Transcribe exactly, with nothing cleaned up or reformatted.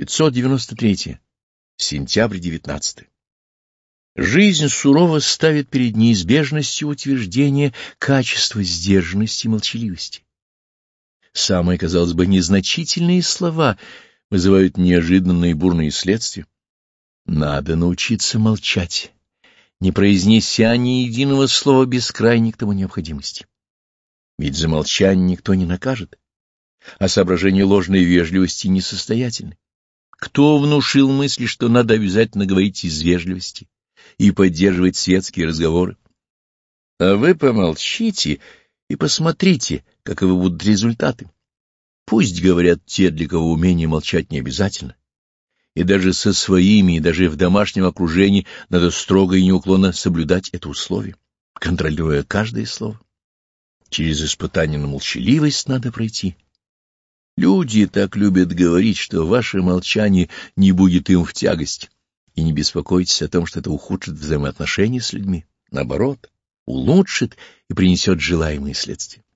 пятьсот девяносто третье. Сентябрь девятнадцатый. Жизнь сурово ставит перед неизбежностью утверждения качества сдержанности и молчаливости. Самые, казалось бы, незначительные слова вызывают неожиданные бурные следствия. Надо научиться молчать, не произнеся ни единого слова без крайней к тому необходимости. Ведь за молчание никто не накажет, а соображения ложной вежливости несостоятельны. Кто внушил мысли, что надо обязательно говорить из вежливости и поддерживать светские разговоры? А вы помолчите и посмотрите, каковы будут результаты. Пусть говорят те, для кого умение молчать не обязательно. И даже со своими, и даже в домашнем окружении надо строго и неуклонно соблюдать это условие, контролируя каждое слово. Через испытание на молчаливость надо пройти. Люди так любят говорить, что ваше молчание не будет им в тягость, и не беспокойтесь о том, что это ухудшит взаимоотношения с людьми. Наоборот, улучшит и принесет желаемые следствия.